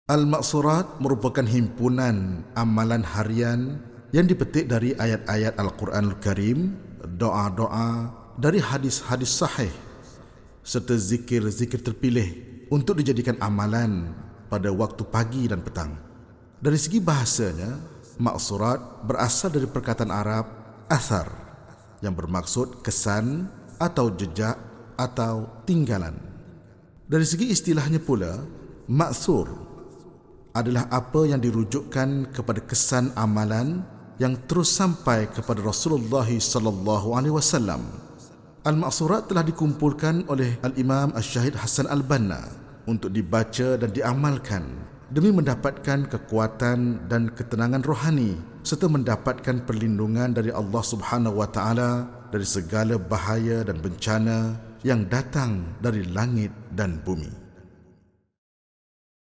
Al-Maqsurat merupakan himpunan amalan harian yang dipetik dari ayat-ayat Al-Quranul Karim, doa-doa dari hadis-hadis sahih serta zikir-zikir terpilih untuk dijadikan amalan pada waktu pagi dan petang. Dari segi bahasanya, Maqsurat berasal dari perkataan Arab athar yang bermaksud kesan atau jejak atau tinggalan. Dari segi istilahnya pula, ma'thur adalah apa yang dirujukkan kepada kesan amalan yang terus sampai kepada Rasulullah sallallahu alaihi wasallam. Al-Maqsurat telah dikumpulkan oleh Al-Imam Asy-Syahid Hasan Al-Banna untuk dibaca dan diamalkan demi mendapatkan kekuatan dan ketenangan rohani serta mendapatkan perlindungan dari Allah Subhanahu wa taala dari segala bahaya dan bencana yang datang dari langit dan bumi.